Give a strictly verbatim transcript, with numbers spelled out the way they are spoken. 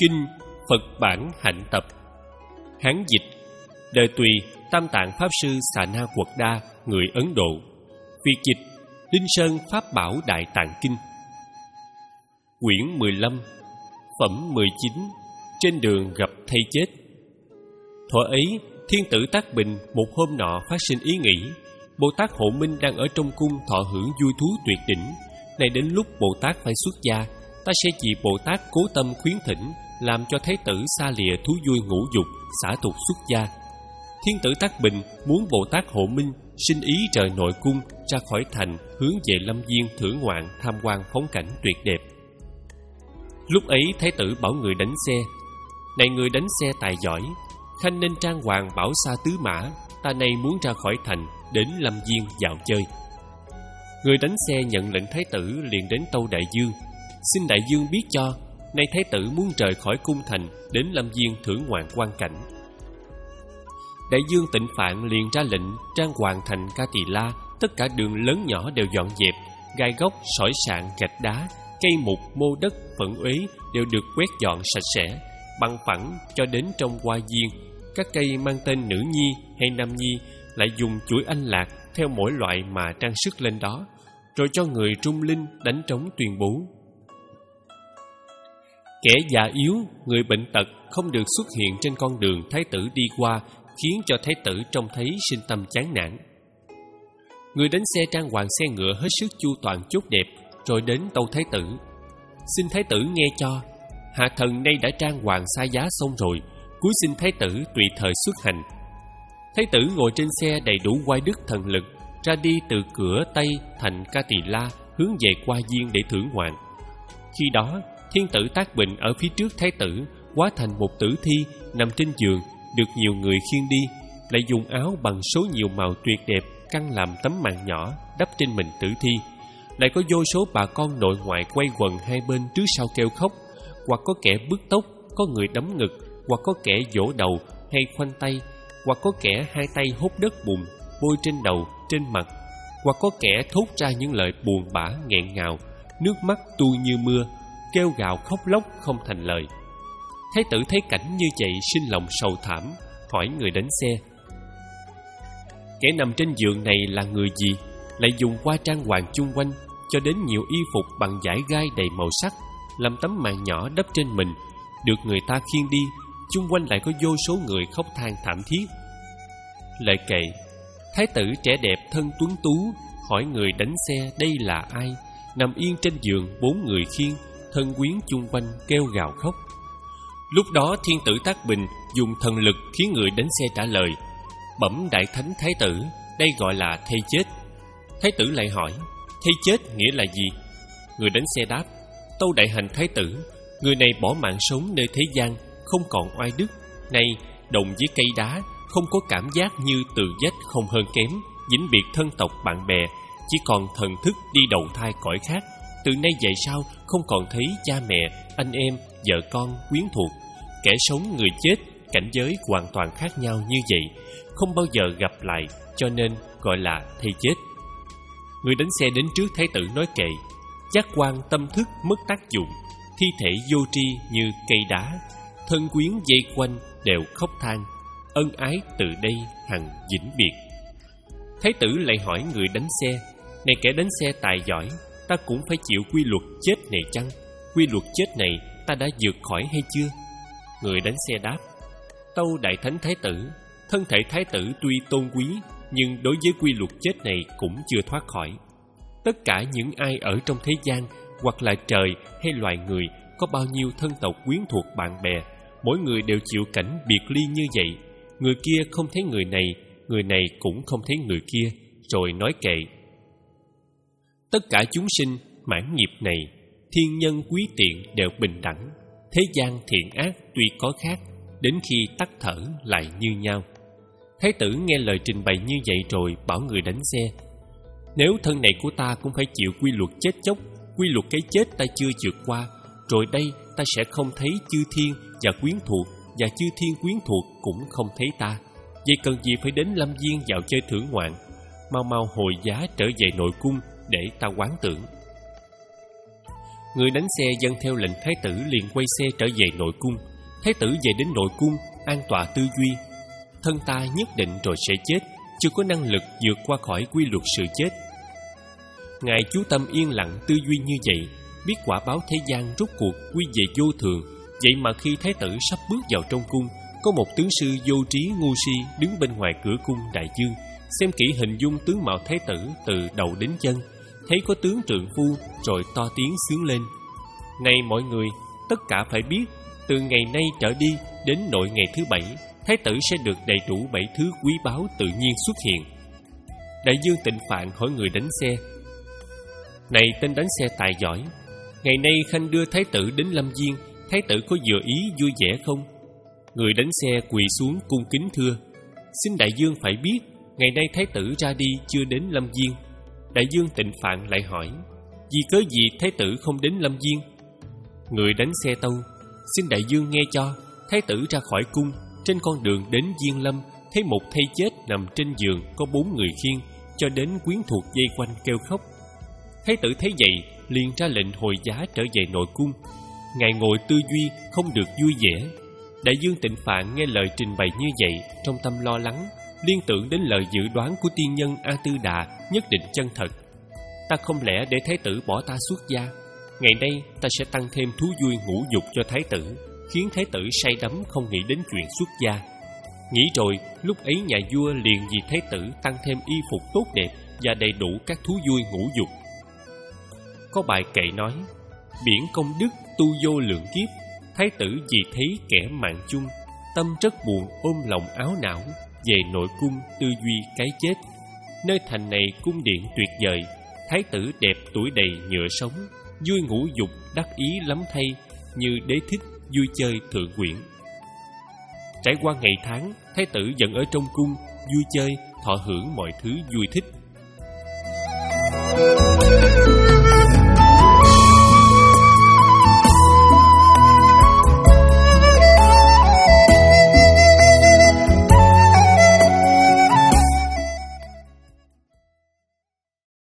Kinh Phật Bản Hạnh Tập. Hán dịch. Đời Tùy Tam Tạng Pháp Sư Xà Na Quật Đa, người Ấn Độ. Việt dịch Linh Sơn Pháp Bảo Đại Tạng Kinh. Quyển mười lăm. Phẩm mười chín. Trên đường gặp thây chết. Thuở ấy, Thiên tử Tác Bình một hôm nọ phát sinh ý nghĩ: Bồ Tát Hộ Minh đang ở trong cung thọ hưởng vui thú tuyệt đỉnh. Này đến lúc Bồ Tát phải xuất gia, ta sẽ vì Bồ Tát cố tâm khuyến thỉnh, làm cho Thái tử xa lìa thú vui ngũ dục, xả tục xuất gia. Thiên tử Tác Bình muốn Bồ Tát Hộ Minh sinh ý rời nội cung, ra khỏi thành, hướng về lâm viên thưởng ngoạn, tham quan phong cảnh tuyệt đẹp. Lúc ấy Thái tử bảo người đánh xe: Này người đánh xe tài giỏi, khanh nên trang hoàng bảo xa tứ mã, ta nay muốn ra khỏi thành, đến lâm viên dạo chơi. Người đánh xe nhận lệnh Thái tử liền đến tâu Đại Dương: Xin Đại Dương biết cho, nay Thái tử muốn rời khỏi cung thành, đến lâm viên thưởng ngoạn quan cảnh. Đại Dương Tịnh Phạn liền ra lệnh trang hoàng thành Ca Tỳ La, tất cả đường lớn nhỏ đều dọn dẹp, gai góc, sỏi sạn, gạch đá, cây mục, mô đất, phẫn uế đều được quét dọn sạch sẽ, bằng phẳng cho đến trong hoa viên. Các cây mang tên nữ nhi hay nam nhi lại dùng chuỗi anh lạc theo mỗi loại mà trang sức lên đó, rồi cho người trung linh đánh trống tuyên bố: Kẻ già yếu, người bệnh tật không được xuất hiện trên con đường Thái tử đi qua, khiến cho Thái tử trông thấy sinh tâm chán nản. Người đánh xe trang hoàng xe ngựa hết sức chu toàn chốt đẹp, rồi đến tâu Thái tử: Xin Thái tử nghe cho, hạ thần nay đã trang hoàng xa giá xong rồi, cúi xin Thái tử tùy thời xuất hành. Thái tử ngồi trên xe đầy đủ oai đức thần lực, ra đi từ cửa Tây thành Ca Tỳ La, hướng về Hoa Viên để thưởng ngoạn. Khi đó, Thiên tử Tác Bình ở phía trước Thái tử hóa thành một tử thi nằm trên giường, được nhiều người khiêng đi, lại dùng áo bằng số nhiều màu tuyệt đẹp căng làm tấm màn nhỏ đắp trên mình tử thi. Lại có vô số bà con nội ngoại quay quần hai bên trước sau kêu khóc, hoặc có kẻ bứt tóc, có người đấm ngực, hoặc có kẻ vỗ đầu hay khoanh tay, hoặc có kẻ hai tay hốt đất bùn bôi trên đầu, trên mặt, hoặc có kẻ thốt ra những lời buồn bã nghẹn ngào, nước mắt tuôn như mưa, kêu gào khóc lóc không thành lời. Thái tử thấy cảnh như vậy sinh lòng sầu thảm, hỏi người đánh xe: Kẻ nằm trên giường này là người gì, lại dùng hoa trang hoàng chung quanh, cho đến nhiều y phục bằng vải gai đầy màu sắc, làm tấm màn nhỏ đắp trên mình, được người ta khiêng đi, chung quanh lại có vô số người khóc than thảm thiết. Lời kệ: Thái tử trẻ đẹp thân tuấn tú, hỏi người đánh xe đây là ai, nằm yên trên giường bốn người khiêng, thân quyến chung quanh kêu gào khóc. Lúc đó Thiên tử Tác Bình dùng thần lực khiến người đánh xe trả lời: Bẩm Đại Thánh Thái tử, đây gọi là thây chết. Thái tử lại hỏi: Thây chết nghĩa là gì? Người đánh xe đáp: Tâu Đại Hành Thái tử, người này bỏ mạng sống nơi thế gian, không còn oai đức, nay đồng với cây đá, không có cảm giác như từ dách không hơn kém, vĩnh biệt thân tộc bạn bè, chỉ còn thần thức đi đầu thai cõi khác. Từ nay về sau không còn thấy cha mẹ, anh em, vợ con, quyến thuộc. Kẻ sống người chết, cảnh giới hoàn toàn khác nhau như vậy, không bao giờ gặp lại, cho nên gọi là thây chết. Người đánh xe đến trước Thái tử nói kệ: Giác quan tâm thức mất tác dụng, thi thể vô tri như cây đá, thân quyến dây quanh đều khóc than, ân ái từ đây hằng vĩnh biệt. Thái tử lại hỏi người đánh xe: Này kẻ đánh xe tài giỏi, ta cũng phải chịu quy luật chết này chăng? Quy luật chết này ta đã vượt khỏi hay chưa? Người đánh xe đáp: Tâu Đại Thánh Thái tử, thân thể Thái tử tuy tôn quý, nhưng đối với quy luật chết này cũng chưa thoát khỏi. Tất cả những ai ở trong thế gian, hoặc là trời hay loài người, có bao nhiêu thân tộc quyến thuộc bạn bè, mỗi người đều chịu cảnh biệt ly như vậy. Người kia không thấy người này, người này cũng không thấy người kia. Rồi nói kệ: Tất cả chúng sinh mãn nghiệp này, thiên nhân quý tiện đều bình đẳng. Thế gian thiện ác tuy có khác, đến khi tắt thở lại như nhau. Thái tử nghe lời trình bày như vậy rồi bảo người đánh xe: Nếu thân này của ta cũng phải chịu quy luật chết chóc, quy luật cái chết ta chưa vượt qua, rồi đây ta sẽ không thấy chư thiên và quyến thuộc, và chư thiên quyến thuộc cũng không thấy ta. Vậy cần gì phải đến lâm viên dạo chơi thưởng ngoạn? Mau mau hồi giá trở về nội cung để ta quán tưởng. Người đánh xe dâng theo lệnh thái tử liền quay xe trở về nội cung. Thái tử về đến nội cung, an tọa tư duy. Thân ta nhất định rồi sẽ chết, chưa có năng lực vượt qua khỏi quy luật sự chết. Ngài chú tâm yên lặng tư duy như vậy, biết quả báo thế gian rốt cuộc quy về vô thường. Vậy mà khi thái tử sắp bước vào trong cung, có một tướng sư vô trí ngu si đứng bên ngoài cửa cung đại dương, xem kỹ hình dung tướng mạo thái tử từ đầu đến chân, thấy có tướng trượng phu, rồi to tiếng xướng lên: Này mọi người, tất cả phải biết, từ ngày nay trở đi đến nội ngày thứ bảy, thái tử sẽ được đầy đủ bảy thứ quý báu tự nhiên xuất hiện. Đại dương Tịnh Phạn hỏi người đánh xe: Này tên đánh xe tài giỏi, ngày nay khanh đưa thái tử đến Lâm Viên, thái tử có vừa ý vui vẻ không? Người đánh xe quỳ xuống cung kính thưa: Xin đại dương phải biết, ngày nay thái tử ra đi chưa đến Lâm Viên. Đại dương Tịnh Phạn lại hỏi: Vì cớ gì thái tử không đến Lâm Viên? Người đánh xe tâu: Xin đại dương nghe cho, thái tử ra khỏi cung, trên con đường đến Diên Lâm, thấy một thây chết nằm trên giường có bốn người khiêng, cho đến quyến thuộc dây quanh kêu khóc. Thái tử thấy vậy liền ra lệnh hồi giá trở về nội cung. Ngài ngồi tư duy không được vui vẻ. Đại dương Tịnh Phạn nghe lời trình bày như vậy, trong tâm lo lắng, liên tưởng đến lời dự đoán của tiên nhân A Tư Đà nhất định chân thật. Ta không lẽ để thái tử bỏ ta xuất gia? Ngày nay ta sẽ tăng thêm thú vui ngũ dục cho thái tử, khiến thái tử say đắm không nghĩ đến chuyện xuất gia. Nghĩ rồi, lúc ấy nhà vua liền vì thái tử tăng thêm y phục tốt đẹp và đầy đủ các thú vui ngũ dục. Có bài kệ nói: Biển công đức tu vô lượng kiếp, thái tử vì thấy kẻ mạng chung, tâm rất buồn ôm lòng áo não, về nội cung tư duy cái chết. Nơi thành này cung điện tuyệt vời, thái tử đẹp tuổi đầy nhựa sống, vui ngũ dục đắc ý lắm thay, như đế thích vui chơi thượng quyển. Trải qua ngày tháng, thái tử vẫn ở trong cung vui chơi, thọ hưởng mọi thứ vui thích.